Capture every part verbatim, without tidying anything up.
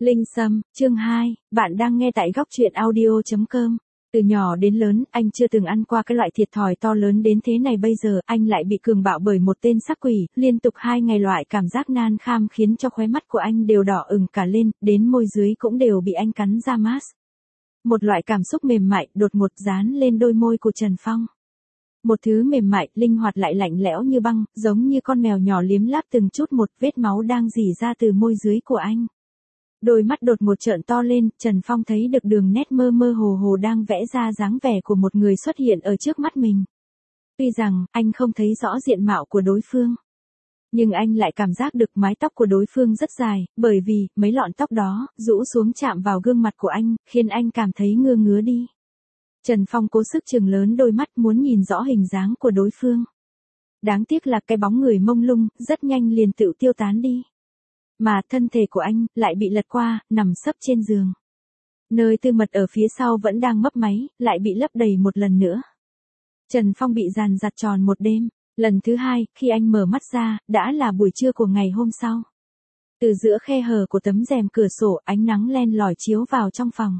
Linh Sâm, chương hai, bạn đang nghe tại góc truyện audio chấm com. Từ nhỏ đến lớn, anh chưa từng ăn qua cái loại thiệt thòi to lớn đến thế này, bây giờ anh lại bị cường bạo bởi một tên sắc quỷ, liên tục hai ngày loại cảm giác nan kham khiến cho khóe mắt của anh đều đỏ ửng cả lên, đến môi dưới cũng đều bị anh cắn ra mát. Một loại cảm xúc mềm mại đột ngột dán lên đôi môi của Trần Phong. Một thứ mềm mại, linh hoạt lại lạnh lẽo như băng, giống như con mèo nhỏ liếm láp từng chút một, vết máu đang rỉ ra từ môi dưới của anh. Đôi mắt đột ngột trợn to lên, Trần Phong thấy được đường nét mơ mơ hồ hồ đang vẽ ra dáng vẻ của một người xuất hiện ở trước mắt mình. Tuy rằng, anh không thấy rõ diện mạo của đối phương. Nhưng anh lại cảm giác được mái tóc của đối phương rất dài, bởi vì, mấy lọn tóc đó, rũ xuống chạm vào gương mặt của anh, khiến anh cảm thấy ngơ ngứa đi. Trần Phong cố sức trừng lớn đôi mắt muốn nhìn rõ hình dáng của đối phương. Đáng tiếc là cái bóng người mông lung, rất nhanh liền tự tiêu tán đi. Mà thân thể của anh lại bị lật qua, nằm sấp trên giường. Nơi tư mật ở phía sau vẫn đang mấp máy, lại bị lấp đầy một lần nữa. Trần Phong bị dàn giặt tròn một đêm. Lần thứ hai, khi anh mở mắt ra, đã là buổi trưa của ngày hôm sau. Từ giữa khe hở của tấm rèm cửa sổ, ánh nắng len lỏi chiếu vào trong phòng.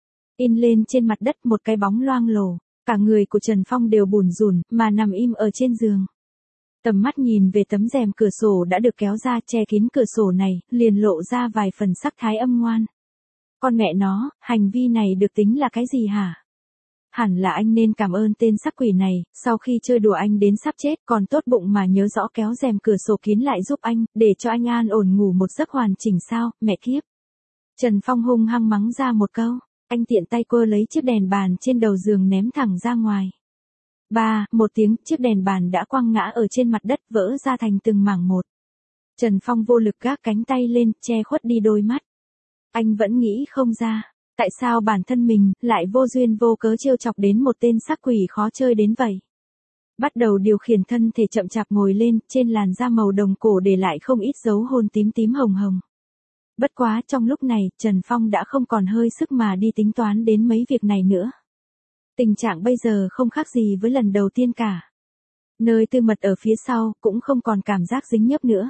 In lên trên mặt đất một cái bóng loang lổ. Cả người của Trần Phong đều bủn rủn, mà nằm im ở trên giường. Tầm mắt nhìn về tấm rèm cửa sổ đã được kéo ra che kín cửa sổ này, liền lộ ra vài phần sắc thái âm ngoan. Con mẹ nó, hành vi này được tính là cái gì hả? Hẳn là anh nên cảm ơn tên sắc quỷ này, sau khi chơi đùa anh đến sắp chết còn tốt bụng mà nhớ rõ kéo rèm cửa sổ kín lại giúp anh, để cho anh an ổn ngủ một giấc hoàn chỉnh sao, mẹ kiếp. Trần Phong hung hăng mắng ra một câu, anh tiện tay quơ lấy chiếc đèn bàn trên đầu giường ném thẳng ra ngoài. Ba, một tiếng, chiếc đèn bàn đã quăng ngã ở trên mặt đất vỡ ra thành từng mảng một. Trần Phong vô lực gác cánh tay lên, che khuất đi đôi mắt. Anh vẫn nghĩ không ra, tại sao bản thân mình lại vô duyên vô cớ trêu chọc đến một tên sắc quỷ khó chơi đến vậy. Bắt đầu điều khiển thân thể chậm chạp ngồi lên, trên làn da màu đồng cổ để lại không ít dấu hôn tím tím hồng hồng. Bất quá trong lúc này, Trần Phong đã không còn hơi sức mà đi tính toán đến mấy việc này nữa. Tình trạng bây giờ không khác gì với lần đầu tiên cả. Nơi tư mật ở phía sau cũng không còn cảm giác dính nhớp nữa.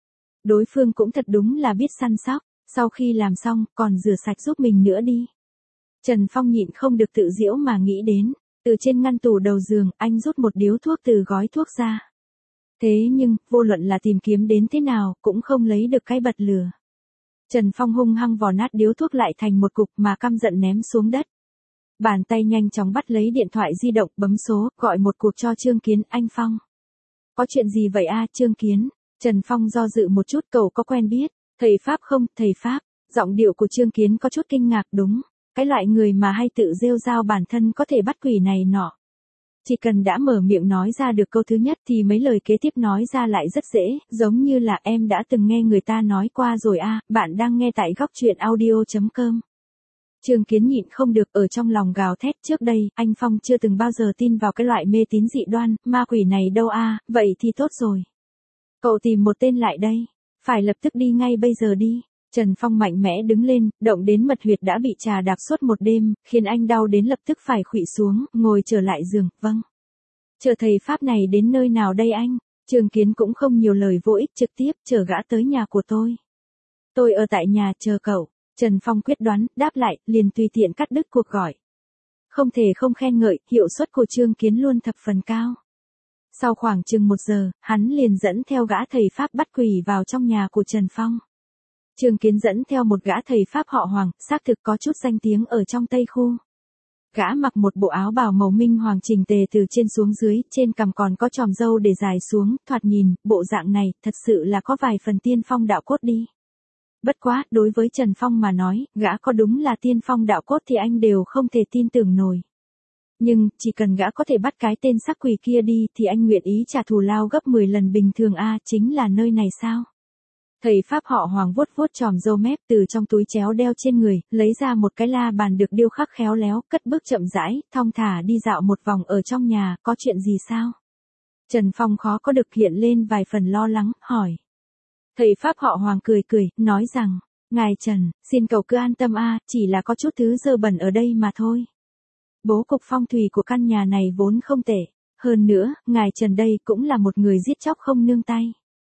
Đối phương cũng thật đúng là biết săn sóc, sau khi làm xong còn rửa sạch giúp mình nữa đi. Trần Phong nhịn không được tự giễu mà nghĩ đến, từ trên ngăn tủ đầu giường anh rút một điếu thuốc từ gói thuốc ra. Thế nhưng, vô luận là tìm kiếm đến thế nào cũng không lấy được cái bật lửa. Trần Phong hung hăng vò nát điếu thuốc lại thành một cục mà căm giận ném xuống đất. Bàn tay nhanh chóng bắt lấy điện thoại di động, bấm số, gọi một cuộc cho Trương Kiến. Anh Phong. Có chuyện gì vậy a, Trương Kiến? Trần Phong do dự một chút, cậu có quen biết thầy Pháp không? Thầy Pháp? Giọng điệu của Trương Kiến có chút kinh ngạc. Đúng, cái loại người mà hay tự rêu rao bản thân có thể bắt quỷ này nọ. Chỉ cần đã mở miệng nói ra được câu thứ nhất thì mấy lời kế tiếp nói ra lại rất dễ, giống như là em đã từng nghe người ta nói qua rồi a. Bạn đang nghe tại góc truyện audio chấm com. Trương Kiến nhịn không được ở trong lòng gào thét, trước đây, anh Phong chưa từng bao giờ tin vào cái loại mê tín dị đoan, ma quỷ này đâu a. Vậy thì tốt rồi. Cậu tìm một tên lại đây, phải lập tức đi ngay bây giờ đi. Trần Phong mạnh mẽ đứng lên, động đến mật huyệt đã bị trà đạp suốt một đêm, khiến anh đau đến lập tức phải khuỵu xuống, ngồi trở lại giường. Vâng. Chờ thầy Pháp này đến nơi nào đây anh? Trương Kiến cũng không nhiều lời vô ích, trực tiếp chở gã tới nhà của tôi. Tôi ở tại nhà chờ cậu. Trần Phong quyết đoán, đáp lại, liền tùy tiện cắt đứt cuộc gọi. Không thể không khen ngợi, hiệu suất của Trương Kiến luôn thập phần cao. Sau khoảng chừng một giờ, hắn liền dẫn theo gã thầy Pháp bắt quỷ vào trong nhà của Trần Phong. Trương Kiến dẫn theo một gã thầy Pháp họ Hoàng, xác thực có chút danh tiếng ở trong Tây Khu. Gã mặc một bộ áo bào màu minh hoàng chỉnh tề từ trên xuống dưới, trên cằm còn có chòm râu để dài xuống, thoạt nhìn, bộ dạng này, thật sự là có vài phần tiên phong đạo cốt đi. Bất quá, đối với Trần Phong mà nói, gã có đúng là tiên phong đạo cốt thì anh đều không thể tin tưởng nổi. Nhưng, chỉ cần gã có thể bắt cái tên sắc quỷ kia đi thì anh nguyện ý trả thù lao gấp mười lần bình thường a. Chính là nơi này sao? Thầy Pháp họ Hoàng vuốt vuốt chòm râu mép từ trong túi chéo đeo trên người, lấy ra một cái la bàn được điêu khắc khéo léo, cất bước chậm rãi, thong thả đi dạo một vòng ở trong nhà. Có chuyện gì sao? Trần Phong khó có được hiện lên vài phần lo lắng, hỏi. Thầy Pháp họ Hoàng cười cười, nói rằng, ngài Trần, xin cậu cứ an tâm a, chỉ là có chút thứ dơ bẩn ở đây mà thôi. Bố cục phong thủy của căn nhà này vốn không tệ, hơn nữa, ngài Trần đây cũng là một người giết chóc không nương tay.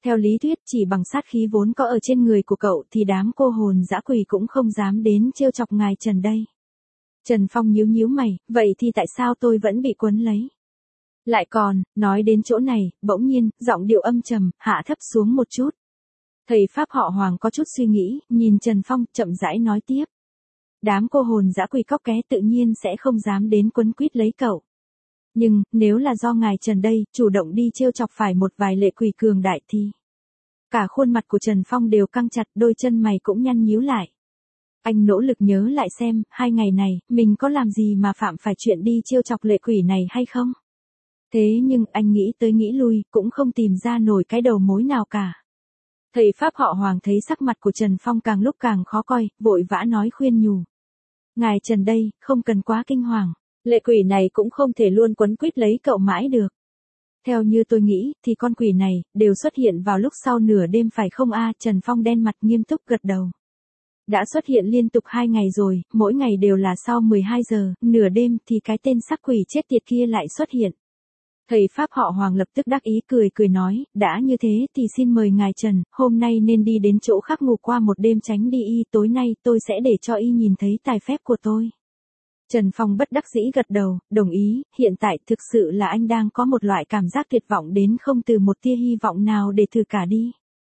Theo lý thuyết chỉ bằng sát khí vốn có ở trên người của cậu thì đám cô hồn dã quỷ cũng không dám đến trêu chọc ngài Trần đây. Trần Phong nhíu nhíu mày, vậy thì tại sao tôi vẫn bị quấn lấy? Lại còn, nói đến chỗ này, bỗng nhiên, giọng điệu âm trầm, hạ thấp xuống một chút. Thầy Pháp họ Hoàng có chút suy nghĩ, nhìn Trần Phong, chậm rãi nói tiếp. Đám cô hồn dã quỷ cóc ké tự nhiên sẽ không dám đến quấn quýt lấy cậu. Nhưng, nếu là do ngài Trần đây, chủ động đi trêu chọc phải một vài lệ quỷ cường đại thì... Cả khuôn mặt của Trần Phong đều căng chặt, đôi chân mày cũng nhăn nhíu lại. Anh nỗ lực nhớ lại xem, hai ngày này, mình có làm gì mà phạm phải chuyện đi trêu chọc lệ quỷ này hay không? Thế nhưng, anh nghĩ tới nghĩ lui, cũng không tìm ra nổi cái đầu mối nào cả. Thầy Pháp họ Hoàng thấy sắc mặt của Trần Phong càng lúc càng khó coi, vội vã nói khuyên nhủ. Ngài Trần đây, không cần quá kinh hoàng. Lệ quỷ này cũng không thể luôn quấn quýt lấy cậu mãi được. Theo như tôi nghĩ, thì con quỷ này, đều xuất hiện vào lúc sau nửa đêm phải không a? Trần Phong đen mặt nghiêm túc gật đầu. Đã xuất hiện liên tục hai ngày rồi, mỗi ngày đều là sau mười hai giờ, nửa đêm thì cái tên sắc quỷ chết tiệt kia lại xuất hiện. Thầy Pháp họ Hoàng lập tức đắc ý cười cười nói, đã như thế thì xin mời ngài Trần, hôm nay nên đi đến chỗ khác ngủ qua một đêm tránh đi y, tối nay tôi sẽ để cho y nhìn thấy tài phép của tôi. Trần Phong bất đắc dĩ gật đầu, đồng ý, hiện tại thực sự là anh đang có một loại cảm giác tuyệt vọng đến không từ một tia hy vọng nào để thử cả đi.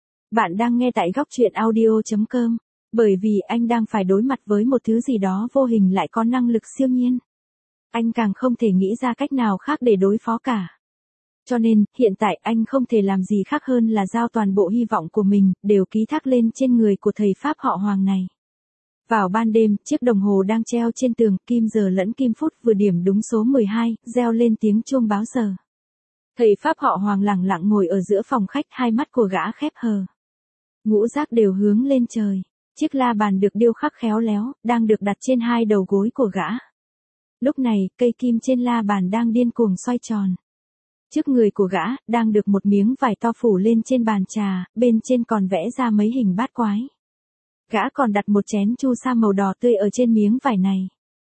Bạn đang nghe tại góc truyện audio chấm com, bởi vì anh đang phải đối mặt với một thứ gì đó vô hình lại có năng lực siêu nhiên. Anh càng không thể nghĩ ra cách nào khác để đối phó cả. Cho nên, hiện tại anh không thể làm gì khác hơn là giao toàn bộ hy vọng của mình, đều ký thác lên trên người của thầy Pháp họ Hoàng này. Vào ban đêm, chiếc đồng hồ đang treo trên tường, kim giờ lẫn kim phút vừa điểm đúng số mười hai, reo lên tiếng chuông báo giờ. Thầy Pháp họ Hoàng lặng lặng ngồi ở giữa phòng khách, hai mắt của gã khép hờ. Ngũ giác đều hướng lên trời. Chiếc la bàn được điêu khắc khéo léo, đang được đặt trên hai đầu gối của gã. Lúc này, cây kim trên la bàn đang điên cuồng xoay tròn. Trước người của gã, đang được một miếng vải to phủ lên trên bàn trà, bên trên còn vẽ ra mấy hình bát quái. Gã còn đặt một chén chu sa màu đỏ tươi ở trên miếng vải này.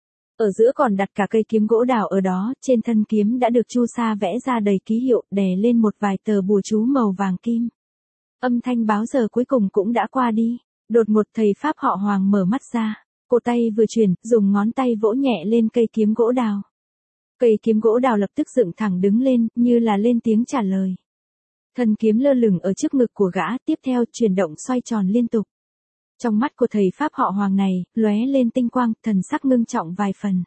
Ở giữa còn đặt cả cây kiếm gỗ đào ở đó, trên thân kiếm đã được chu sa vẽ ra đầy ký hiệu, đè lên một vài tờ bùa chú màu vàng kim. Âm thanh báo giờ cuối cùng cũng đã qua đi. Đột ngột thầy Pháp họ Hoàng mở mắt ra. Cổ tay vừa chuyển, dùng ngón tay vỗ nhẹ lên cây kiếm gỗ đào. Cây kiếm gỗ đào lập tức dựng thẳng đứng lên, như là lên tiếng trả lời. Thân kiếm lơ lửng ở trước ngực của gã, tiếp theo chuyển động xoay tròn liên tục. Trong mắt của thầy Pháp họ Hoàng này, lóe lên tinh quang, thần sắc ngưng trọng vài phần.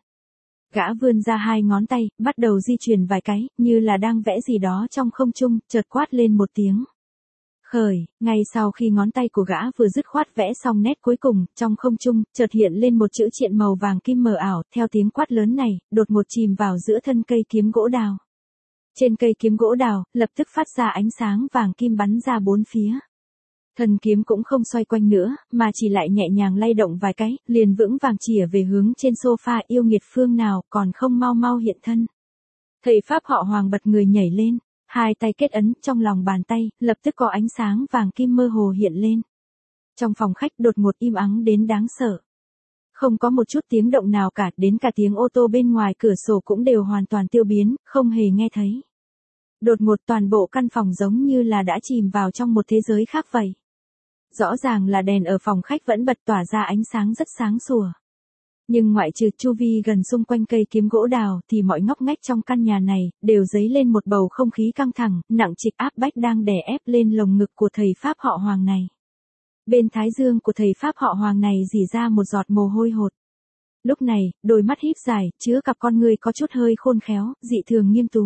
Gã vươn ra hai ngón tay, bắt đầu di chuyển vài cái, như là đang vẽ gì đó trong không trung, chợt quát lên một tiếng. Khởi, ngay sau khi ngón tay của gã vừa dứt khoát vẽ xong nét cuối cùng, trong không trung, chợt hiện lên một chữ triện màu vàng kim mờ ảo, theo tiếng quát lớn này, đột ngột chìm vào giữa thân cây kiếm gỗ đào. Trên cây kiếm gỗ đào, lập tức phát ra ánh sáng vàng kim bắn ra bốn phía. Thân kiếm cũng không xoay quanh nữa, mà chỉ lại nhẹ nhàng lay động vài cái, liền vững vàng chìa về hướng trên sofa. Yêu nghiệt phương nào còn không mau mau hiện thân. Thầy Pháp họ Hoàng bật người nhảy lên. Hai tay kết ấn, trong lòng bàn tay, lập tức có ánh sáng vàng kim mơ hồ hiện lên. Trong phòng khách đột ngột im ắng đến đáng sợ. Không có một chút tiếng động nào cả, đến cả tiếng ô tô bên ngoài cửa sổ cũng đều hoàn toàn tiêu biến, không hề nghe thấy. Đột ngột toàn bộ căn phòng giống như là đã chìm vào trong một thế giới khác vậy. Rõ ràng là đèn ở phòng khách vẫn bật tỏa ra ánh sáng rất sáng sủa. Nhưng ngoại trừ chu vi gần xung quanh cây kiếm gỗ đào thì mọi ngóc ngách trong căn nhà này đều dấy lên một bầu không khí căng thẳng, nặng trịch áp bách đang đè ép lên lồng ngực của thầy Pháp họ Hoàng này. Bên thái dương của thầy Pháp họ Hoàng này rỉ ra một giọt mồ hôi hột. Lúc này, đôi mắt híp dài, chứa cặp con người có chút hơi khôn khéo, dị thường nghiêm tú.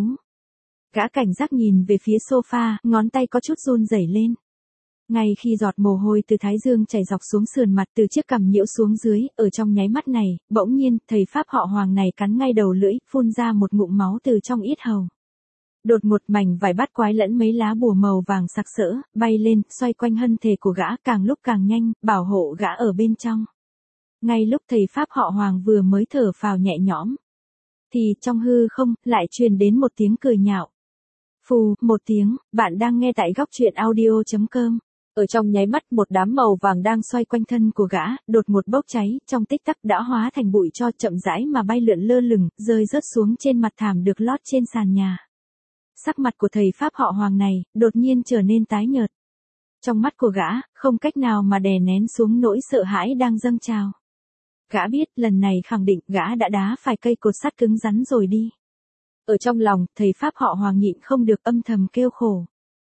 Gã cảnh giác nhìn về phía sofa, ngón tay có chút run rẩy lên. Ngay khi giọt mồ hôi từ thái dương chảy dọc xuống sườn mặt từ chiếc cằm nhiễu xuống dưới, ở trong nháy mắt này, bỗng nhiên, thầy Pháp họ Hoàng này cắn ngay đầu lưỡi, phun ra một ngụm máu từ trong yết hầu. Đột ngột mảnh vải bát quái lẫn mấy lá bùa màu vàng sặc sỡ, bay lên, xoay quanh thân thể của gã càng lúc càng nhanh, bảo hộ gã ở bên trong. Ngay lúc thầy Pháp họ Hoàng vừa mới thở phào nhẹ nhõm, thì trong hư không, lại truyền đến một tiếng cười nhạo. Phù, một tiếng, bạn đang nghe tại góc truyện audio chấm com. Ở trong nháy mắt một đám màu vàng đang xoay quanh thân của gã, đột ngột bốc cháy, trong tích tắc đã hóa thành bụi tro chậm rãi mà bay lượn lơ lửng, rơi rớt xuống trên mặt thảm được lót trên sàn nhà. Sắc mặt của thầy Pháp họ Hoàng này, đột nhiên trở nên tái nhợt. Trong mắt của gã, không cách nào mà đè nén xuống nỗi sợ hãi đang dâng trào. Gã biết lần này khẳng định gã đã đá phải cây cột sắt cứng rắn rồi đi. Ở trong lòng, thầy Pháp họ Hoàng nhịn không được âm thầm kêu khổ.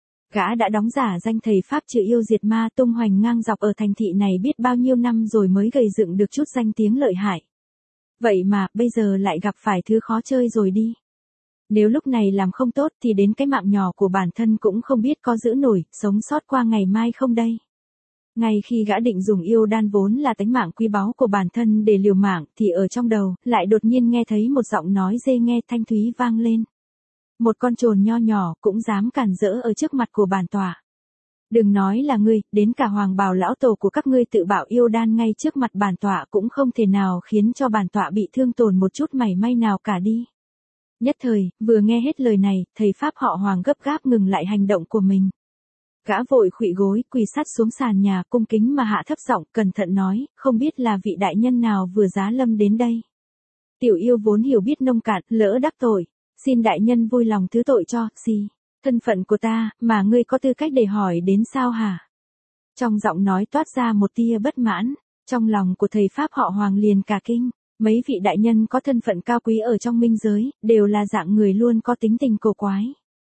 Gã đã đóng giả danh thầy Pháp trừ yêu diệt ma tung hoành ngang dọc ở thành thị này biết bao nhiêu năm rồi mới gầy dựng được chút danh tiếng lợi hại. Vậy mà, bây giờ lại gặp phải thứ khó chơi rồi đi. Nếu lúc này làm không tốt thì đến cái mạng nhỏ của bản thân cũng không biết có giữ nổi, sống sót qua ngày mai không đây. Ngay khi gã định dùng yêu đan vốn là tánh mạng quý báu của bản thân để liều mạng thì ở trong đầu, lại đột nhiên nghe thấy một giọng nói dê nghe thanh thúy vang lên. Một con trồn nho nhỏ cũng dám cản rỡ ở trước mặt của bản tọa. Đừng nói là ngươi, đến cả hoàng bào lão tổ của các ngươi tự bảo yêu đan ngay trước mặt bản tọa cũng không thể nào khiến cho bản tọa bị thương tổn một chút mảy may nào cả đi. Nhất thời, vừa nghe hết lời này, thầy Pháp họ Hoàng gấp gáp ngừng lại hành động của mình. Gã vội khuỵu gối, quỳ sát xuống sàn nhà cung kính mà hạ thấp giọng, cẩn thận nói, không biết là vị đại nhân nào vừa giá lâm đến đây. Tiểu yêu vốn hiểu biết nông cạn, lỡ đắc tội, xin đại nhân vui lòng thứ tội cho, gì, thân phận của ta, mà ngươi có tư cách để hỏi đến sao hả? Trong giọng nói toát ra một tia bất mãn, trong lòng của thầy Pháp họ Hoàng liền cả kinh. Mấy vị đại nhân có thân phận cao quý ở trong minh giới, đều là dạng người luôn có tính tình cổ quái.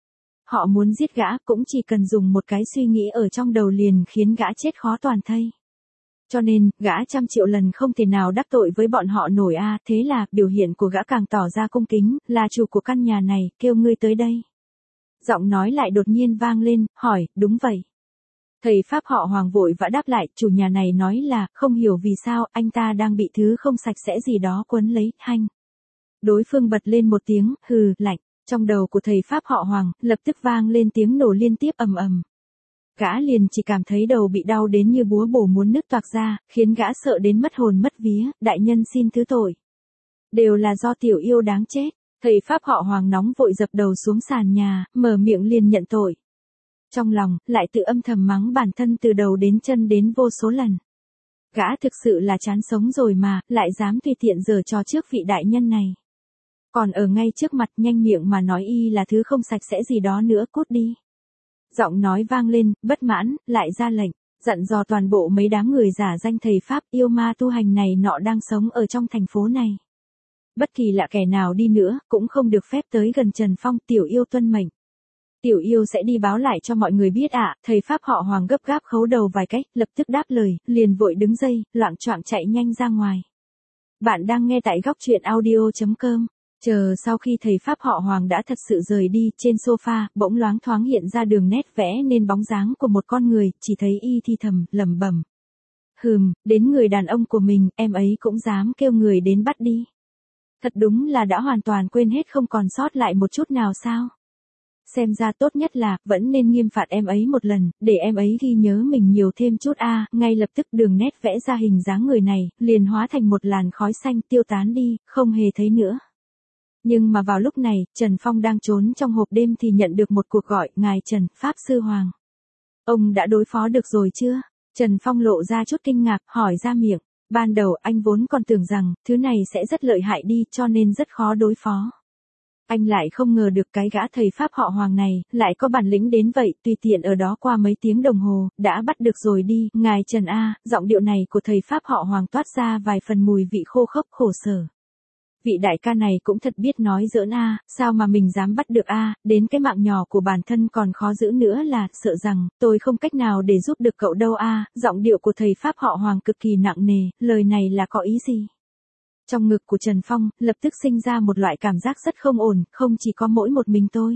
Họ muốn giết gã cũng chỉ cần dùng một cái suy nghĩ ở trong đầu liền khiến gã chết khó toàn thây. Cho nên, gã trăm triệu lần không thể nào đắc tội với bọn họ nổi a, thế là, biểu hiện của gã càng tỏ ra cung kính, là chủ của căn nhà này, kêu ngươi tới đây. Giọng nói lại đột nhiên vang lên, hỏi, đúng vậy. Thầy Pháp họ Hoàng vội vã đáp lại, chủ nhà này nói là, không hiểu vì sao, anh ta đang bị thứ không sạch sẽ gì đó quấn lấy, hanh. Đối phương bật lên một tiếng, hừ, lạnh, trong đầu của thầy Pháp họ Hoàng, lập tức vang lên tiếng nổ liên tiếp ầm ầm. Gã liền chỉ cảm thấy đầu bị đau đến như búa bổ muốn nứt toạc ra, khiến gã sợ đến mất hồn mất vía, đại nhân xin thứ tội. Đều là do tiểu yêu đáng chết, thầy Pháp họ Hoàng nóng vội dập đầu xuống sàn nhà, mở miệng liền nhận tội. Trong lòng, lại tự âm thầm mắng bản thân từ đầu đến chân đến vô số lần. Gã thực sự là chán sống rồi mà, lại dám tùy tiện giở trò trước vị đại nhân này. Còn ở ngay trước mặt nhanh miệng mà nói y là thứ không sạch sẽ gì đó nữa, cút đi. Giọng nói vang lên, bất mãn, lại ra lệnh, dặn dò toàn bộ mấy đám người giả danh thầy Pháp yêu ma tu hành này nọ đang sống ở trong thành phố này. Bất kỳ là kẻ nào đi nữa, cũng không được phép tới gần Trần Phong, tiểu yêu tuân mệnh. Tiểu yêu sẽ đi báo lại cho mọi người biết ạ, à, thầy Pháp họ Hoàng gấp gáp khấu đầu vài cách, lập tức đáp lời, liền vội đứng dậy, loạng choạng chạy nhanh ra ngoài. Bạn đang nghe tại góc truyện audio chấm com. Chờ sau khi thầy Pháp họ Hoàng đã thật sự rời đi, trên sofa, bỗng loáng thoáng hiện ra đường nét vẽ nên bóng dáng của một con người, chỉ thấy y thi thầm, lẩm bẩm. Hừm, đến người đàn ông của mình, em ấy cũng dám kêu người đến bắt đi. Thật đúng là đã hoàn toàn quên hết không còn sót lại một chút nào sao. Xem ra tốt nhất là, vẫn nên nghiêm phạt em ấy một lần, để em ấy ghi nhớ mình nhiều thêm chút a. À, ngay lập tức đường nét vẽ ra hình dáng người này, liền hóa thành một làn khói xanh tiêu tán đi, không hề thấy nữa. Nhưng mà vào lúc này, Trần Phong đang trốn trong hộp đêm thì nhận được một cuộc gọi, ngài Trần, Pháp Sư Hoàng. Ông đã đối phó được rồi chưa? Trần Phong lộ ra chút kinh ngạc, hỏi ra miệng. Ban đầu anh vốn còn tưởng rằng, thứ này sẽ rất lợi hại đi cho nên rất khó đối phó. Anh lại không ngờ được cái gã thầy Pháp họ Hoàng này, lại có bản lĩnh đến vậy, tùy tiện ở đó qua mấy tiếng đồng hồ, đã bắt được rồi đi, ngài Trần A, giọng điệu này của thầy Pháp họ Hoàng toát ra vài phần mùi vị khô khốc khổ sở. Vị đại ca này cũng thật biết nói giỡn a, sao mà mình dám bắt được a, đến cái mạng nhỏ của bản thân còn khó giữ nữa là, sợ rằng, tôi không cách nào để giúp được cậu đâu a, giọng điệu của thầy Pháp họ Hoàng cực kỳ nặng nề, lời này là có ý gì? Trong ngực của Trần Phong, lập tức sinh ra một loại cảm giác rất không ổn, không chỉ có mỗi một mình tôi.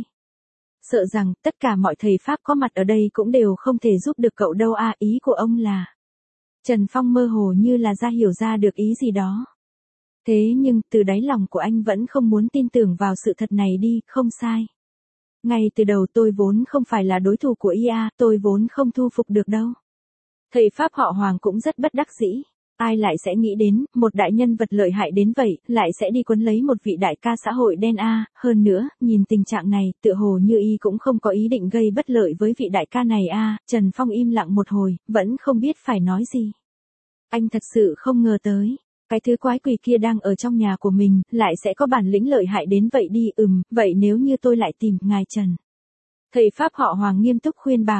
Sợ rằng, tất cả mọi thầy Pháp có mặt ở đây cũng đều không thể giúp được cậu đâu a, ý của ông là. Trần Phong mơ hồ như là ra hiểu ra được ý gì đó. Thế nhưng, từ đáy lòng của anh vẫn không muốn tin tưởng vào sự thật này đi, không sai. Ngay từ đầu tôi vốn không phải là đối thủ của i a, tôi vốn không thu phục được đâu. Thầy Pháp họ Hoàng cũng rất bất đắc dĩ. Ai lại sẽ nghĩ đến, một đại nhân vật lợi hại đến vậy, lại sẽ đi quấn lấy một vị đại ca xã hội đen a, hơn nữa, nhìn tình trạng này, tựa hồ như y cũng không có ý định gây bất lợi với vị đại ca này a, Trần Phong im lặng một hồi, vẫn không biết phải nói gì. Anh thật sự không ngờ tới. Cái thứ quái quỷ kia đang ở trong nhà của mình, lại sẽ có bản lĩnh lợi hại đến vậy đi, ừm, vậy nếu như tôi lại tìm ngài Trần. Thầy Pháp họ Hoàng nghiêm túc khuyên bảo,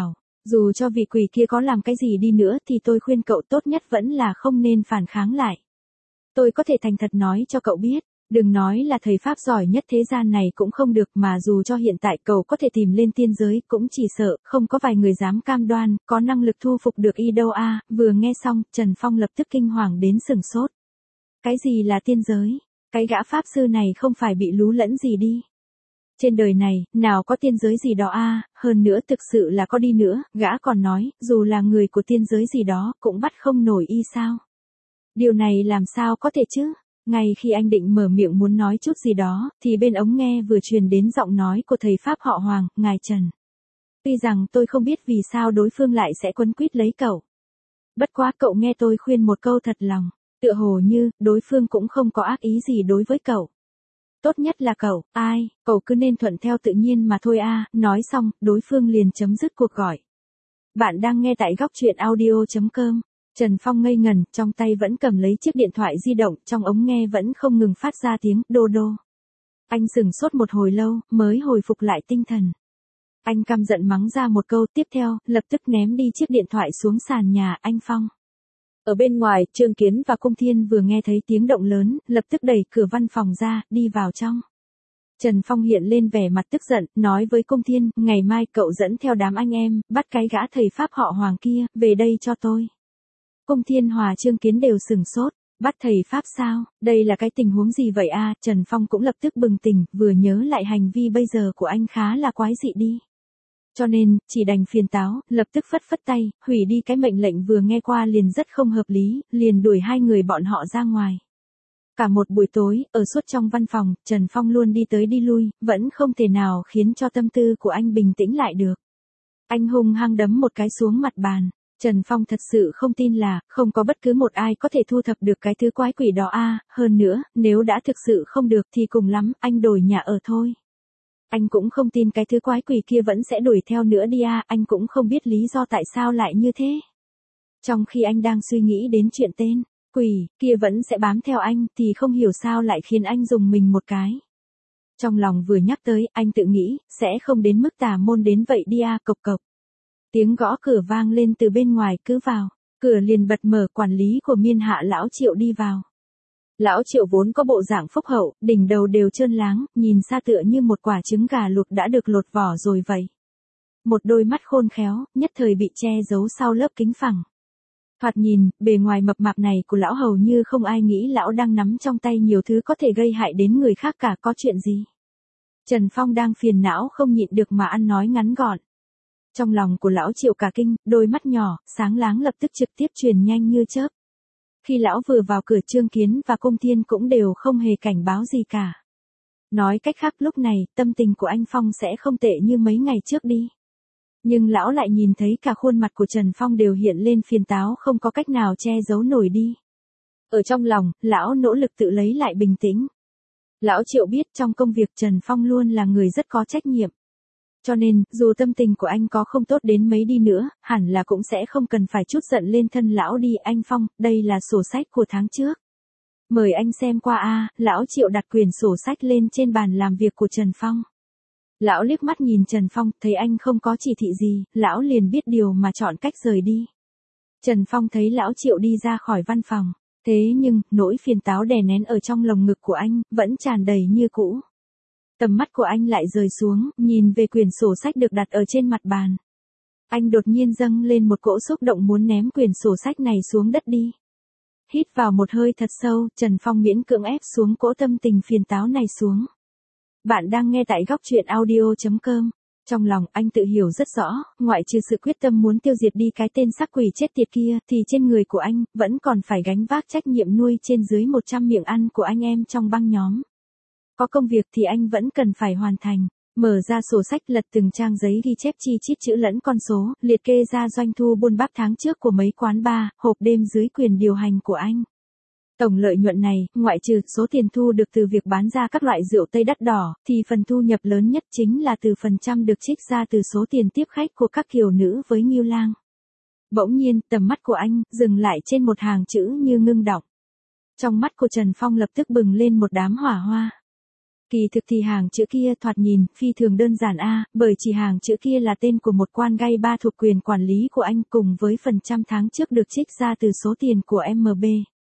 Dù cho vị quỷ kia có làm cái gì đi nữa thì tôi khuyên cậu tốt nhất vẫn là không nên phản kháng lại. Tôi có thể thành thật nói cho cậu biết, đừng nói là thầy Pháp giỏi nhất thế gian này cũng không được, mà dù cho hiện tại cậu có thể tìm lên tiên giới cũng chỉ sợ không có vài người dám cam đoan có năng lực thu phục được y đâu a. Vừa nghe xong, Trần Phong lập tức kinh hoàng đến sửng sốt. Cái gì là tiên giới? Cái gã Pháp sư này không phải bị lú lẫn gì đi. Trên đời này, nào có tiên giới gì đó a, hơn nữa thực sự là có đi nữa, gã còn nói, dù là người của tiên giới gì đó, cũng bắt không nổi y sao. Điều này làm sao có thể chứ? Ngay khi anh định mở miệng muốn nói chút gì đó, thì bên ống nghe vừa truyền đến giọng nói của thầy Pháp họ Hoàng, ngài Trần. Tuy rằng tôi không biết vì sao đối phương lại sẽ quấn quýt lấy cậu. Bất quá cậu nghe tôi khuyên một câu thật lòng, tựa hồ như, đối phương cũng không có ác ý gì đối với cậu. Tốt nhất là cậu, ai, cậu cứ nên thuận theo tự nhiên mà thôi a. Nói xong, đối phương liền chấm dứt cuộc gọi. Bạn đang nghe tại góc truyện audio chấm com. Trần Phong ngây ngần, trong tay vẫn cầm lấy chiếc điện thoại di động, trong ống nghe vẫn không ngừng phát ra tiếng đô đô. Anh sửng sốt một hồi lâu, mới hồi phục lại tinh thần. Anh căm giận mắng ra một câu, tiếp theo, lập tức ném đi chiếc điện thoại xuống sàn nhà. Anh Phong. Ở bên ngoài, Trương Kiến và Cung Thiên vừa nghe thấy tiếng động lớn, lập tức đẩy cửa văn phòng ra, đi vào trong. Trần Phong hiện lên vẻ mặt tức giận, nói với Cung Thiên, ngày mai cậu dẫn theo đám anh em, bắt cái gã thầy Pháp họ Hoàng kia, về đây cho tôi. Cung Thiên Hòa Trương Kiến đều sửng sốt, bắt thầy Pháp sao, đây là cái tình huống gì vậy a? Trần Phong cũng lập tức bừng tỉnh, vừa nhớ lại hành vi bây giờ của anh khá là quái dị đi. Cho nên, chỉ đành phiền táo, lập tức phất phất tay, hủy đi cái mệnh lệnh vừa nghe qua liền rất không hợp lý, liền đuổi hai người bọn họ ra ngoài. Cả một buổi tối, ở suốt trong văn phòng, Trần Phong luôn đi tới đi lui, vẫn không thể nào khiến cho tâm tư của anh bình tĩnh lại được. Anh hung hăng đấm một cái xuống mặt bàn. Trần Phong thật sự không tin là, không có bất cứ một ai có thể thu thập được cái thứ quái quỷ đó a. Hơn nữa, nếu đã thực sự không được thì cùng lắm, anh đổi nhà ở thôi. Anh cũng không tin cái thứ quái quỷ kia vẫn sẽ đuổi theo nữa đi a, anh cũng không biết lý do tại sao lại như thế. Trong khi anh đang suy nghĩ đến chuyện tên quỷ kia vẫn sẽ bám theo anh thì không hiểu sao lại khiến anh dùng mình một cái. Trong lòng vừa nhắc tới, anh tự nghĩ, sẽ không đến mức tà môn đến vậy đi a. Cộc cộc. Tiếng gõ cửa vang lên từ bên ngoài, cứ vào. Cửa liền bật mở, quản lý của Miên Hạ lão Triệu đi vào. Lão Triệu vốn có bộ dạng phúc hậu, đỉnh đầu đều trơn láng, nhìn xa tựa như một quả trứng gà luộc đã được lột vỏ rồi vậy. Một đôi mắt khôn khéo, nhất thời bị che giấu sau lớp kính phẳng. Thoạt nhìn, bề ngoài mập mạp này của lão hầu như không ai nghĩ lão đang nắm trong tay nhiều thứ có thể gây hại đến người khác cả. Có chuyện gì? Trần Phong đang phiền não không nhịn được mà ăn nói ngắn gọn. Trong lòng của lão Triệu cả kinh, đôi mắt nhỏ, sáng láng lập tức trực tiếp truyền nhanh như chớp. Khi lão vừa vào cửa, Trương Kiến và Cung Thiên cũng đều không hề cảnh báo gì cả. Nói cách khác, lúc này, tâm tình của anh Phong sẽ không tệ như mấy ngày trước đi. Nhưng lão lại nhìn thấy cả khuôn mặt của Trần Phong đều hiện lên phiền táo, không có cách nào che giấu nổi đi. Ở trong lòng, lão nỗ lực tự lấy lại bình tĩnh. Lão Triệu biết trong công việc Trần Phong luôn là người rất có trách nhiệm. Cho nên, dù tâm tình của anh có không tốt đến mấy đi nữa, hẳn là cũng sẽ không cần phải trút giận lên thân lão đi. Anh Phong, đây là sổ sách của tháng trước. Mời anh xem qua a. Lão Triệu đặt quyển sổ sách lên trên bàn làm việc của Trần Phong. Lão liếc mắt nhìn Trần Phong, thấy anh không có chỉ thị gì, lão liền biết điều mà chọn cách rời đi. Trần Phong thấy lão Triệu đi ra khỏi văn phòng. Thế nhưng, nỗi phiền táo đè nén ở trong lồng ngực của anh, vẫn tràn đầy như cũ. Tầm mắt của anh lại rời xuống, nhìn về quyển sổ sách được đặt ở trên mặt bàn. Anh đột nhiên dâng lên một cỗ xúc động muốn ném quyển sổ sách này xuống đất đi. Hít vào một hơi thật sâu, Trần Phong miễn cưỡng ép xuống cỗ tâm tình phiền táo này xuống. Bạn đang nghe tại góc truyện audio chấm com. Trong lòng anh tự hiểu rất rõ, ngoại trừ sự quyết tâm muốn tiêu diệt đi cái tên sắc quỷ chết tiệt kia, thì trên người của anh, vẫn còn phải gánh vác trách nhiệm nuôi trên dưới một trăm miệng ăn của anh em trong băng nhóm. Có công việc thì anh vẫn cần phải hoàn thành. Mở ra sổ sách, lật từng trang giấy ghi chép chi chít chữ lẫn con số, liệt kê ra doanh thu buôn bắp tháng trước của mấy quán bar, hộp đêm dưới quyền điều hành của anh. Tổng lợi nhuận này, ngoại trừ số tiền thu được từ việc bán ra các loại rượu tây đắt đỏ, thì phần thu nhập lớn nhất chính là từ phần trăm được trích ra từ số tiền tiếp khách của các kiều nữ với Ngưu Lang. Bỗng nhiên, tầm mắt của anh dừng lại trên một hàng chữ như ngưng đọng. Trong mắt của Trần Phong lập tức bừng lên một đám hỏa hoa. Kỳ thực thì hàng chữ kia thoạt nhìn phi thường đơn giản a, bởi chỉ hàng chữ kia là tên của một quan gay ba thuộc quyền quản lý của anh cùng với phần trăm tháng trước được trích ra từ số tiền của em bê.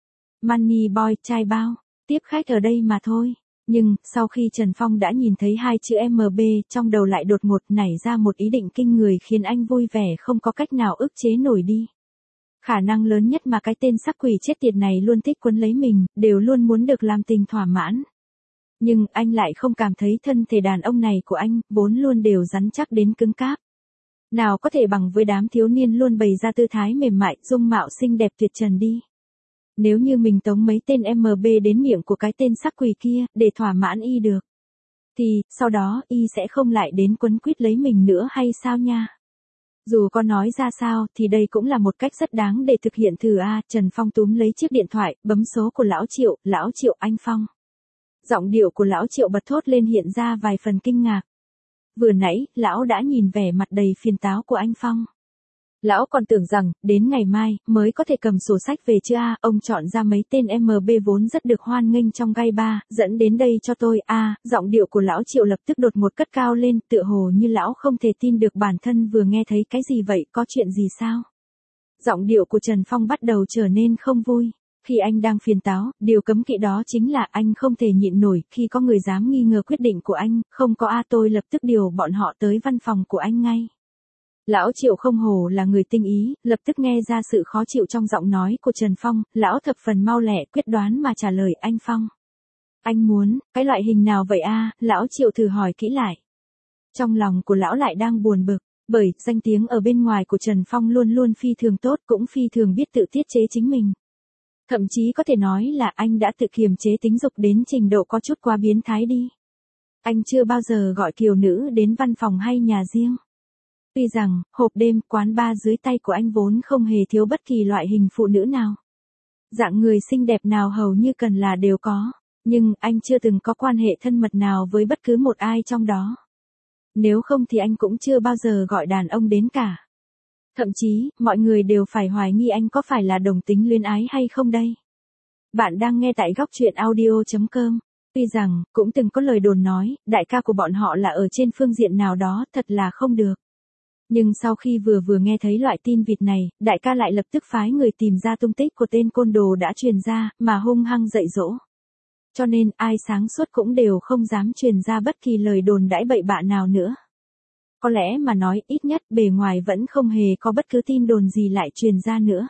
Money Boy trai bao, tiếp khách ở đây mà thôi. Nhưng, sau khi Trần Phong đã nhìn thấy hai chữ em bê, trong đầu lại đột ngột nảy ra một ý định kinh người khiến anh vui vẻ không có cách nào ức chế nổi đi. Khả năng lớn nhất mà cái tên sắc quỷ chết tiệt này luôn thích quấn lấy mình, đều luôn muốn được làm tình thỏa mãn. Nhưng anh lại không cảm thấy thân thể đàn ông này của anh, vốn luôn đều rắn chắc đến cứng cáp. Nào có thể bằng với đám thiếu niên luôn bày ra tư thái mềm mại, dung mạo xinh đẹp tuyệt trần đi. Nếu như mình tống mấy tên em bê đến miệng của cái tên sắc quỷ kia, để thỏa mãn y được. Thì, sau đó, y sẽ không lại đến quấn quýt lấy mình nữa hay sao nha? Dù có nói ra sao, thì đây cũng là một cách rất đáng để thực hiện thử a. Trần Phong túm lấy chiếc điện thoại, bấm số của lão Triệu, lão Triệu anh Phong. Giọng điệu của lão Triệu bật thốt lên hiện ra vài phần kinh ngạc. Vừa nãy, lão đã nhìn vẻ mặt đầy phiền táo của anh Phong. Lão còn tưởng rằng, đến ngày mai, mới có thể cầm sổ sách về chưa a, ông chọn ra mấy tên em bê vốn rất được hoan nghênh trong gay ba, dẫn đến đây cho tôi a. Giọng điệu của lão Triệu lập tức đột ngột cất cao lên, tựa hồ như lão không thể tin được bản thân vừa nghe thấy cái gì vậy, có chuyện gì sao? Giọng điệu của Trần Phong bắt đầu trở nên không vui. Khi anh đang phiền táo, điều cấm kỵ đó chính là anh không thể nhịn nổi khi có người dám nghi ngờ quyết định của anh, không có a tôi lập tức điều bọn họ tới văn phòng của anh ngay. Lão Triệu không hổ là người tinh ý, lập tức nghe ra sự khó chịu trong giọng nói của Trần Phong, lão thập phần mau lẹ quyết đoán mà trả lời anh Phong. Anh muốn, cái loại hình nào vậy a? Lão Triệu thử hỏi kỹ lại. Trong lòng của lão lại đang buồn bực, bởi danh tiếng ở bên ngoài của Trần Phong luôn luôn phi thường tốt, cũng phi thường biết tự tiết chế chính mình. Thậm chí có thể nói là anh đã tự kiềm chế tính dục đến trình độ có chút quá biến thái đi. Anh chưa bao giờ gọi kiều nữ đến văn phòng hay nhà riêng. Tuy rằng, hộp đêm, quán bar dưới tay của anh vốn không hề thiếu bất kỳ loại hình phụ nữ nào. Dạng người xinh đẹp nào hầu như cần là đều có, nhưng anh chưa từng có quan hệ thân mật nào với bất cứ một ai trong đó. Nếu không thì anh cũng chưa bao giờ gọi đàn ông đến cả. Thậm chí, mọi người đều phải hoài nghi anh có phải là đồng tính luyến ái hay không đây. Bạn đang nghe tại góc truyện audio chấm com. Tuy rằng, cũng từng có lời đồn nói, đại ca của bọn họ là ở trên phương diện nào đó, thật là không được. Nhưng sau khi vừa vừa nghe thấy loại tin vịt này, đại ca lại lập tức phái người tìm ra tung tích của tên côn đồ đã truyền ra, mà hung hăng dạy dỗ. Cho nên, ai sáng suốt cũng đều không dám truyền ra bất kỳ lời đồn đãi bậy bạ nào nữa. Có lẽ mà nói, ít nhất bề ngoài vẫn không hề có bất cứ tin đồn gì lại truyền ra nữa.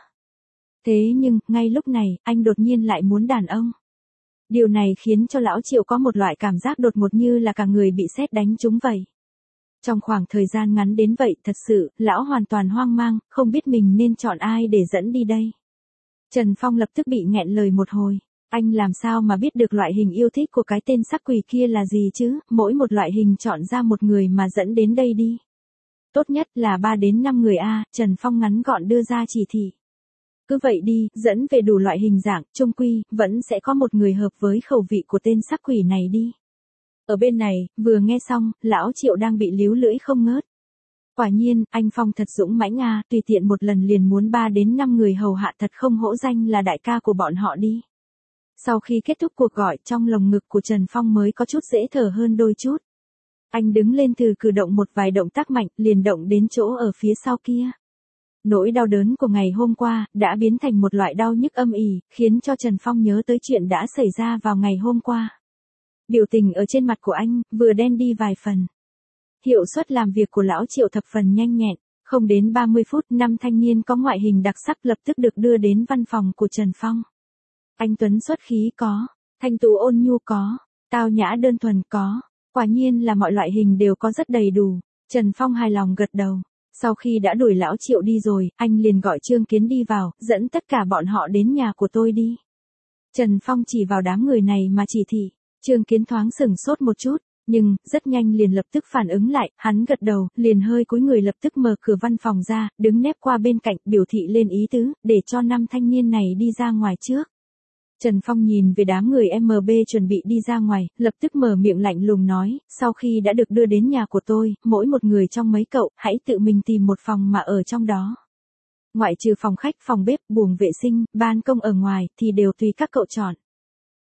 Thế nhưng, ngay lúc này, anh đột nhiên lại muốn đàn ông. Điều này khiến cho lão Triệu có một loại cảm giác đột ngột như là cả người bị sét đánh trúng vậy. Trong khoảng thời gian ngắn đến vậy, thật sự, lão hoàn toàn hoang mang, không biết mình nên chọn ai để dẫn đi đây. Trần Phong lập tức bị nghẹn lời một hồi. Anh làm sao mà biết được loại hình yêu thích của cái tên sắc quỷ kia là gì chứ, mỗi một loại hình chọn ra một người mà dẫn đến đây đi. Tốt nhất là ba đến năm người a, Trần Phong ngắn gọn đưa ra chỉ thị. Cứ vậy đi, dẫn về đủ loại hình dạng, chung quy, vẫn sẽ có một người hợp với khẩu vị của tên sắc quỷ này đi. Ở bên này, vừa nghe xong, lão Triệu đang bị líu lưỡi không ngớt. Quả nhiên, anh Phong thật dũng mãnh a, tùy tiện một lần liền muốn ba đến năm người hầu hạ thật không hổ danh là đại ca của bọn họ đi. Sau khi kết thúc cuộc gọi, trong lồng ngực của Trần Phong mới có chút dễ thở hơn đôi chút. Anh đứng lên từ cử động một vài động tác mạnh, liền động đến chỗ ở phía sau kia. Nỗi đau đớn của ngày hôm qua, đã biến thành một loại đau nhức âm ỉ, khiến cho Trần Phong nhớ tới chuyện đã xảy ra vào ngày hôm qua. Biểu tình ở trên mặt của anh, vừa đen đi vài phần. Hiệu suất làm việc của lão Triệu thập phần nhanh nhẹn, không đến ba mươi phút, năm thanh niên có ngoại hình đặc sắc lập tức được đưa đến văn phòng của Trần Phong. Anh tuấn xuất khí có, thanh tú ôn nhu có, tao nhã đơn thuần có, quả nhiên là mọi loại hình đều có rất đầy đủ. Trần Phong hài lòng gật đầu. Sau khi đã đuổi lão Triệu đi rồi, anh liền gọi Trương Kiến đi vào, dẫn tất cả bọn họ đến nhà của tôi đi. Trần Phong chỉ vào đám người này mà chỉ thị. Trương Kiến thoáng sửng sốt một chút, nhưng, rất nhanh liền lập tức phản ứng lại, hắn gật đầu, liền hơi cúi người lập tức mở cửa văn phòng ra, đứng nép qua bên cạnh, biểu thị lên ý tứ, để cho năm thanh niên này đi ra ngoài trước. Trần Phong nhìn về đám người em bê chuẩn bị đi ra ngoài, lập tức mở miệng lạnh lùng nói, sau khi đã được đưa đến nhà của tôi, mỗi một người trong mấy cậu, hãy tự mình tìm một phòng mà ở trong đó. Ngoại trừ phòng khách, phòng bếp, buồng vệ sinh, ban công ở ngoài, thì đều tùy các cậu chọn.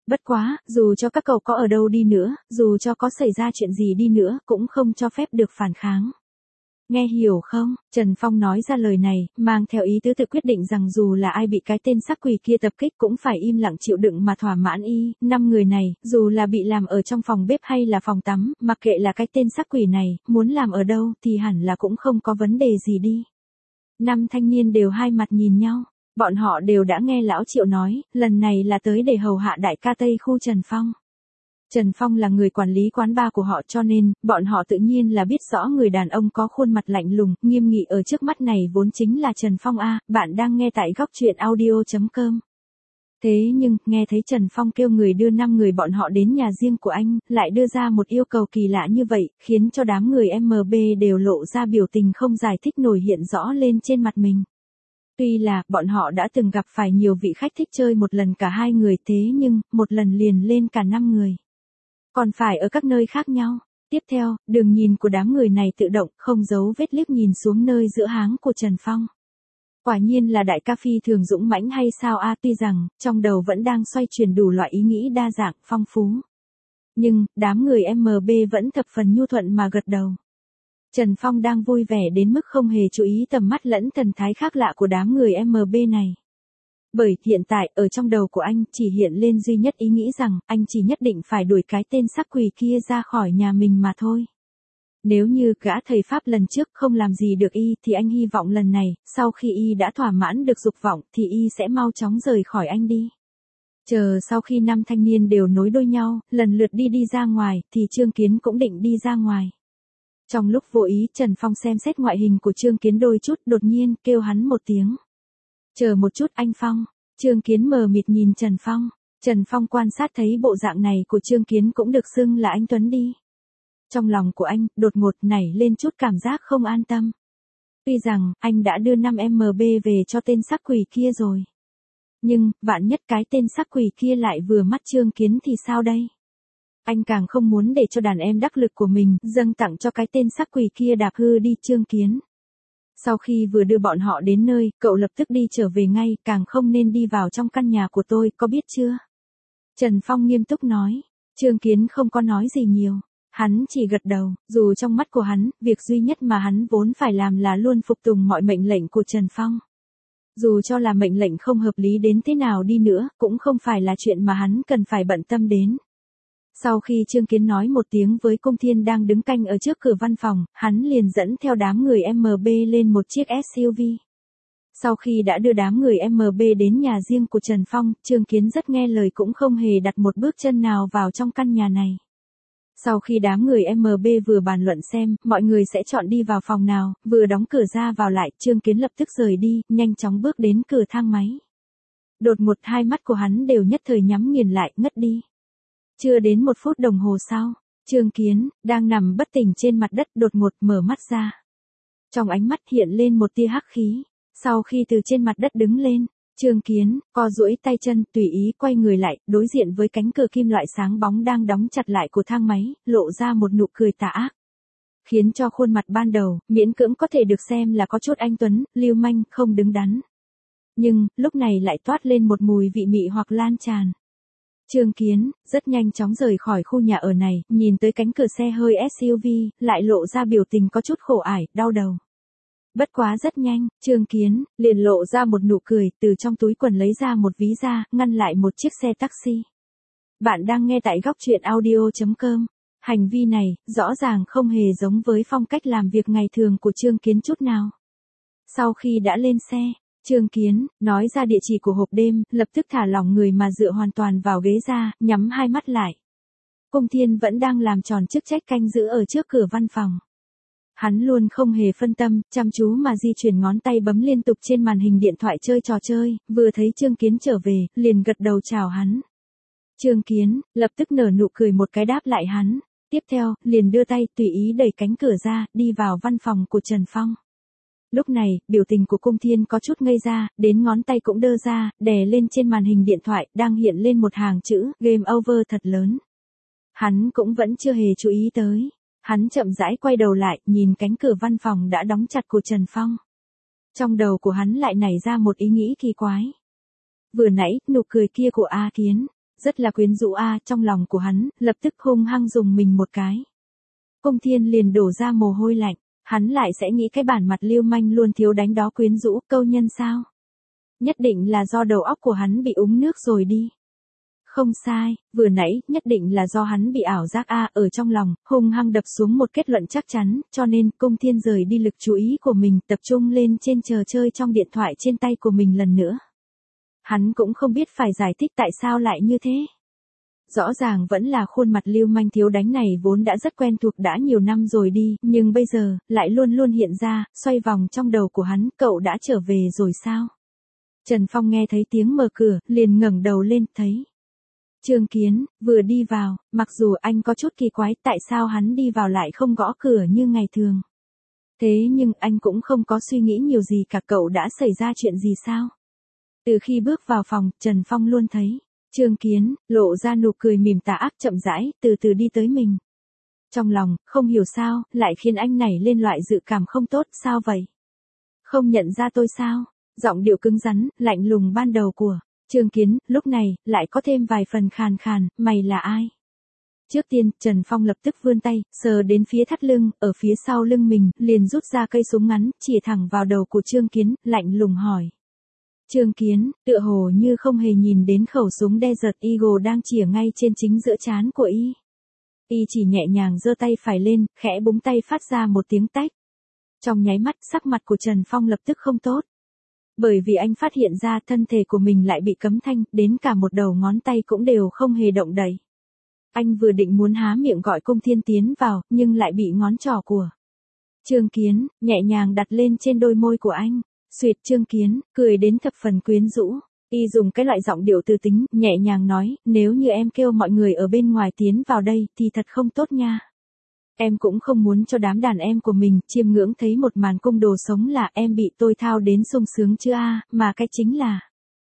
Bất quá, dù cho các cậu có ở đâu đi nữa, dù cho có xảy ra chuyện gì đi nữa, cũng không cho phép được phản kháng. Nghe hiểu không? Trần Phong nói ra lời này, mang theo ý tứ tự quyết định rằng dù là ai bị cái tên sắc quỷ kia tập kích cũng phải im lặng chịu đựng mà thỏa mãn y, năm người này, dù là bị làm ở trong phòng bếp hay là phòng tắm, mặc kệ là cái tên sắc quỷ này, muốn làm ở đâu thì hẳn là cũng không có vấn đề gì đi. Năm thanh niên đều hai mặt nhìn nhau, bọn họ đều đã nghe lão Triệu nói, lần này là tới để hầu hạ đại ca Tây khu Trần Phong. Trần Phong là người quản lý quán bar của họ cho nên, bọn họ tự nhiên là biết rõ người đàn ông có khuôn mặt lạnh lùng, nghiêm nghị ở trước mắt này vốn chính là Trần Phong a, bạn đang nghe tại góc truyện audio chấm com. Thế nhưng, nghe thấy Trần Phong kêu người đưa năm người bọn họ đến nhà riêng của anh, lại đưa ra một yêu cầu kỳ lạ như vậy, khiến cho đám người em bê đều lộ ra biểu tình không giải thích nổi hiện rõ lên trên mặt mình. Tuy là, bọn họ đã từng gặp phải nhiều vị khách thích chơi một lần cả hai người thế nhưng, một lần liền lên cả năm người. Còn phải ở các nơi khác nhau. Tiếp theo, đường nhìn của đám người này tự động, không giấu vết liếc nhìn xuống nơi giữa háng của Trần Phong. Quả nhiên là đại ca phi thường dũng mãnh hay sao a, tuy rằng, trong đầu vẫn đang xoay chuyển đủ loại ý nghĩ đa dạng, phong phú. Nhưng, đám người em bê vẫn thập phần nhu thuận mà gật đầu. Trần Phong đang vui vẻ đến mức không hề chú ý tầm mắt lẫn thần thái khác lạ của đám người em bê này. Bởi hiện tại, ở trong đầu của anh chỉ hiện lên duy nhất ý nghĩ rằng, anh chỉ nhất định phải đuổi cái tên sắc quỷ kia ra khỏi nhà mình mà thôi. Nếu như gã thầy Pháp lần trước không làm gì được y thì anh hy vọng lần này, sau khi y đã thỏa mãn được dục vọng thì y sẽ mau chóng rời khỏi anh đi. Chờ sau khi năm thanh niên đều nối đôi nhau, lần lượt đi đi ra ngoài, thì Trương Kiến cũng định đi ra ngoài. Trong lúc vô ý Trần Phong xem xét ngoại hình của Trương Kiến đôi chút, đột nhiên kêu hắn một tiếng. Chờ một chút anh Phong. Trương Kiến mờ mịt nhìn Trần Phong. Trần Phong quan sát thấy bộ dạng này của Trương Kiến cũng được xưng là anh Tuấn đi. Trong lòng của anh, đột ngột nảy lên chút cảm giác không an tâm. Tuy rằng, anh đã đưa năm em bê về cho tên sắc quỷ kia rồi. Nhưng, vạn nhất cái tên sắc quỷ kia lại vừa mắt Trương Kiến thì sao đây? Anh càng không muốn để cho đàn em đắc lực của mình dâng tặng cho cái tên sắc quỷ kia đạp hư đi Trương Kiến. Sau khi vừa đưa bọn họ đến nơi, cậu lập tức đi trở về ngay, càng không nên đi vào trong căn nhà của tôi, có biết chưa? Trần Phong nghiêm túc nói. Trương Kiến không có nói gì nhiều. Hắn chỉ gật đầu, dù trong mắt của hắn, việc duy nhất mà hắn vốn phải làm là luôn phục tùng mọi mệnh lệnh của Trần Phong. Dù cho là mệnh lệnh không hợp lý đến thế nào đi nữa, cũng không phải là chuyện mà hắn cần phải bận tâm đến. Sau khi Trương Kiến nói một tiếng với Cung Thiên đang đứng canh ở trước cửa văn phòng, hắn liền dẫn theo đám người em bê lên một chiếc ét u vê. Sau khi đã đưa đám người em bê đến nhà riêng của Trần Phong, Trương Kiến rất nghe lời cũng không hề đặt một bước chân nào vào trong căn nhà này. Sau khi đám người em bê vừa bàn luận xem, mọi người sẽ chọn đi vào phòng nào, vừa đóng cửa ra vào lại, Trương Kiến lập tức rời đi, nhanh chóng bước đến cửa thang máy. Đột ngột hai mắt của hắn đều nhất thời nhắm nghiền lại, ngất đi. Chưa đến một phút đồng hồ sau, Trương Kiến, đang nằm bất tỉnh trên mặt đất đột ngột mở mắt ra. Trong ánh mắt hiện lên một tia hắc khí, sau khi từ trên mặt đất đứng lên, Trương Kiến, co duỗi tay chân, tùy ý quay người lại, đối diện với cánh cửa kim loại sáng bóng đang đóng chặt lại của thang máy, lộ ra một nụ cười tà ác. Khiến cho khuôn mặt ban đầu, miễn cưỡng có thể được xem là có chút anh tuấn, lưu manh, không đứng đắn. Nhưng, lúc này lại toát lên một mùi vị mị hoặc lan tràn. Trương Kiến, rất nhanh chóng rời khỏi khu nhà ở này, nhìn tới cánh cửa xe hơi ét u vê, lại lộ ra biểu tình có chút khổ ải, đau đầu. Bất quá rất nhanh, Trương Kiến, liền lộ ra một nụ cười, từ trong túi quần lấy ra một ví da, ngăn lại một chiếc xe taxi. Bạn đang nghe tại góc truyện audio chấm com. Hành vi này, rõ ràng không hề giống với phong cách làm việc ngày thường của Trương Kiến chút nào. Sau khi đã lên xe, Trương Kiến, nói ra địa chỉ của hộp đêm, lập tức thả lỏng người mà dựa hoàn toàn vào ghế ra, nhắm hai mắt lại. Cung Thiên vẫn đang làm tròn chức trách canh giữ ở trước cửa văn phòng. Hắn luôn không hề phân tâm, chăm chú mà di chuyển ngón tay bấm liên tục trên màn hình điện thoại chơi trò chơi, vừa thấy Trương Kiến trở về, liền gật đầu chào hắn. Trương Kiến, lập tức nở nụ cười một cái đáp lại hắn, tiếp theo, liền đưa tay tùy ý đẩy cánh cửa ra, đi vào văn phòng của Trần Phong. Lúc này, biểu tình của Cung Thiên có chút ngây ra, đến ngón tay cũng đơ ra, đè lên trên màn hình điện thoại, đang hiện lên một hàng chữ, game over thật lớn. Hắn cũng vẫn chưa hề chú ý tới. Hắn chậm rãi quay đầu lại, nhìn cánh cửa văn phòng đã đóng chặt của Trần Phong. Trong đầu của hắn lại nảy ra một ý nghĩ kỳ quái. Vừa nãy, nụ cười kia của A Kiến, Rất là quyến rũ a, trong lòng của hắn, lập tức hung hăng dùng mình một cái. Cung Thiên liền đổ ra mồ hôi lạnh, hắn lại sẽ nghĩ cái bản mặt lưu manh luôn thiếu đánh đó quyến rũ, câu nhân sao? Nhất định là do đầu óc của hắn bị uống nước rồi đi. Không sai, vừa nãy, nhất định là do hắn bị ảo giác a, ở trong lòng, hung hăng đập xuống một kết luận chắc chắn, cho nên, Cung Thiên rời đi lực chú ý của mình, tập trung lên trên trò chơi trong điện thoại trên tay của mình lần nữa. Hắn cũng không biết phải giải thích tại sao lại như thế. Rõ ràng vẫn là khuôn mặt lưu manh thiếu đánh này vốn đã rất quen thuộc đã nhiều năm rồi đi, nhưng bây giờ, lại luôn luôn hiện ra, xoay vòng trong đầu của hắn, cậu đã trở về rồi sao? Trần Phong nghe thấy tiếng mở cửa, liền ngẩng đầu lên, thấy. Trương Kiến, vừa đi vào, mặc dù anh có chút kỳ quái tại sao hắn đi vào lại không gõ cửa như ngày thường. Thế nhưng anh cũng không có suy nghĩ nhiều gì cả, cậu đã xảy ra chuyện gì sao? Từ khi bước vào phòng, Trần Phong luôn thấy. Trương Kiến, lộ ra nụ cười mỉm tà ác chậm rãi, từ từ đi tới mình. Trong lòng, không hiểu sao, lại khiến anh nảy lên loại dự cảm không tốt, sao vậy? Không nhận ra tôi sao? Giọng điệu cứng rắn, lạnh lùng ban đầu của Trương Kiến, lúc này, lại có thêm vài phần khàn khàn, mày là ai? Trước tiên, Trần Phong lập tức vươn tay, sờ đến phía thắt lưng, ở phía sau lưng mình, liền rút ra cây súng ngắn, chĩa thẳng vào đầu của Trương Kiến, lạnh lùng hỏi. Trương Kiến, tựa hồ như không hề nhìn đến khẩu súng Desert Eagle đang chĩa ngay trên chính giữa trán của y. Y chỉ nhẹ nhàng giơ tay phải lên, khẽ búng tay phát ra một tiếng tách. Trong nháy mắt, sắc mặt của Trần Phong lập tức không tốt. Bởi vì anh phát hiện ra thân thể của mình lại bị cấm thanh, đến cả một đầu ngón tay cũng đều không hề động đậy. Anh vừa định muốn há miệng gọi Cung Thiên tiến vào, nhưng lại bị ngón trỏ của Trương Kiến, nhẹ nhàng đặt lên trên đôi môi của anh. Xuyệt Trương Kiến, cười đến thập phần quyến rũ. Y dùng cái loại giọng điệu từ tính, nhẹ nhàng nói, nếu như em kêu mọi người ở bên ngoài tiến vào đây, thì thật không tốt nha. Em cũng không muốn cho đám đàn em của mình chiêm ngưỡng thấy một màn cung đồ sống là em bị tôi thao đến sung sướng chưa a, mà cái chính là.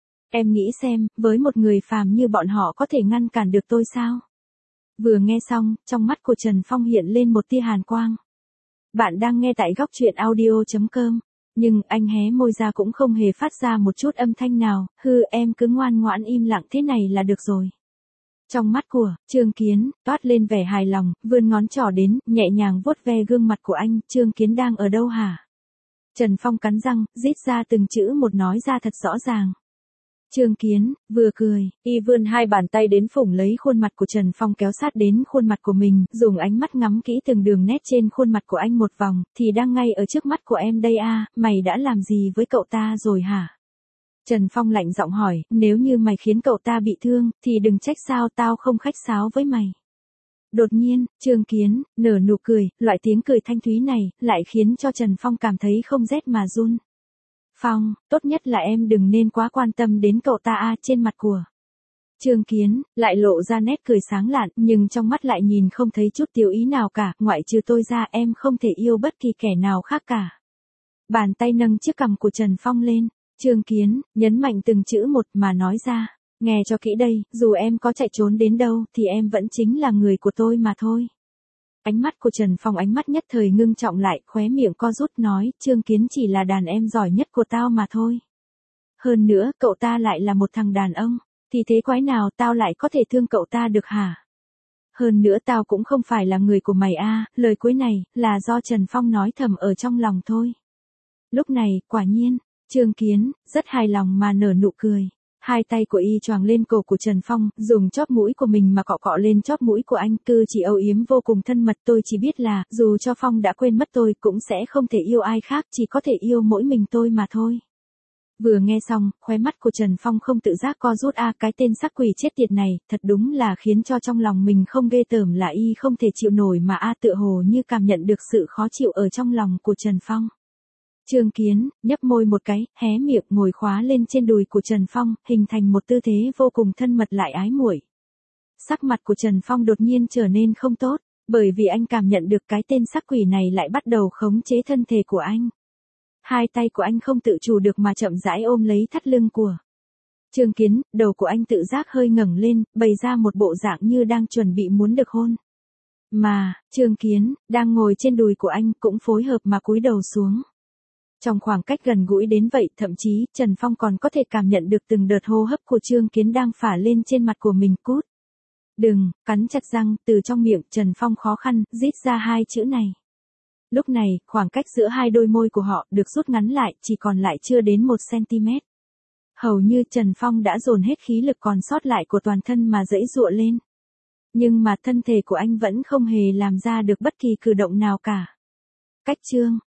Em nghĩ xem, với một người phàm như bọn họ có thể ngăn cản được tôi sao? Vừa nghe xong, trong mắt của Trần Phong hiện lên một tia hàn quang. Bạn đang nghe tại góc truyện audio chấm com. Nhưng anh hé môi ra cũng không hề phát ra một chút âm thanh nào, hư em cứ ngoan ngoãn im lặng thế này là được rồi. Trong mắt của Trương Kiến, toát lên vẻ hài lòng, vươn ngón trỏ đến, nhẹ nhàng vuốt ve gương mặt của anh, Trương Kiến đang ở đâu hả? Trần Phong cắn răng, rít ra từng chữ một nói ra thật rõ ràng. Trương Kiến, vừa cười, y vươn hai bàn tay đến phủng lấy khuôn mặt của Trần Phong kéo sát đến khuôn mặt của mình, dùng ánh mắt ngắm kỹ từng đường nét trên khuôn mặt của anh một vòng, thì đang ngay ở trước mắt của em đây a, mày đã làm gì với cậu ta rồi hả? Trần Phong lạnh giọng hỏi, nếu như mày khiến cậu ta bị thương, thì đừng trách sao tao không khách sáo với mày. Đột nhiên, Trương Kiến, nở nụ cười, loại tiếng cười thanh thúy này, lại khiến cho Trần Phong cảm thấy không rét mà run. Phong, tốt nhất là em đừng nên quá quan tâm đến cậu ta a. Trên mặt của Trương Kiến, lại lộ ra nét cười sáng lạn, nhưng trong mắt lại nhìn không thấy chút tiêu ý nào cả, ngoại trừ tôi ra em không thể yêu bất kỳ kẻ nào khác cả. Bàn tay nâng chiếc cằm của Trần Phong lên, Trương Kiến, nhấn mạnh từng chữ một mà nói ra, nghe cho kỹ đây, dù em có chạy trốn đến đâu, thì em vẫn chính là người của tôi mà thôi. Ánh mắt của Trần Phong ánh mắt nhất thời ngưng trọng lại, khóe miệng co rút nói, Trương Kiến chỉ là đàn em giỏi nhất của tao mà thôi. Hơn nữa, cậu ta lại là một thằng đàn ông, thì thế quái nào tao lại có thể thương cậu ta được hả? Hơn nữa tao cũng không phải là người của mày a, lời cuối này, là do Trần Phong nói thầm ở trong lòng thôi. Lúc này, quả nhiên, Trương Kiến, rất hài lòng mà nở nụ cười. Hai tay của y choàng lên cổ của Trần Phong, dùng chóp mũi của mình mà cọ cọ lên chóp mũi của anh, cư chỉ âu yếm vô cùng thân mật. Tôi chỉ biết là, dù cho Phong đã quên mất tôi, cũng sẽ không thể yêu ai khác, chỉ có thể yêu mỗi mình tôi mà thôi. Vừa nghe xong, khóe mắt của Trần Phong không tự giác co rút a, cái tên sắc quỷ chết tiệt này, thật đúng là khiến cho trong lòng mình không ghê tởm là y không thể chịu nổi mà a, tựa hồ như cảm nhận được sự khó chịu ở trong lòng của Trần Phong. Trương Kiến, nhấp môi một cái, hé miệng ngồi khóa lên trên đùi của Trần Phong, hình thành một tư thế vô cùng thân mật lại ái muội. Sắc mặt của Trần Phong đột nhiên trở nên không tốt, bởi vì anh cảm nhận được cái tên sắc quỷ này lại bắt đầu khống chế thân thể của anh. Hai tay của anh không tự chủ được mà chậm rãi ôm lấy thắt lưng của Trương Kiến, đầu của anh tự giác hơi ngẩng lên, bày ra một bộ dạng như đang chuẩn bị muốn được hôn. Mà, Trương Kiến, đang ngồi trên đùi của anh cũng phối hợp mà cúi đầu xuống. Trong khoảng cách gần gũi đến vậy, thậm chí, Trần Phong còn có thể cảm nhận được từng đợt hô hấp của Trương Kiến đang phả lên trên mặt của mình. Cút. Đừng, cắn chặt răng, từ trong miệng, Trần Phong khó khăn, rít ra hai chữ này. Lúc này, khoảng cách giữa hai đôi môi của họ được rút ngắn lại, chỉ còn lại chưa đến một xăng-ti-mét. Hầu như Trần Phong đã dồn hết khí lực còn sót lại của toàn thân mà giãy giụa lên. Nhưng mà thân thể của anh vẫn không hề làm ra được bất kỳ cử động nào cả. Cách Trương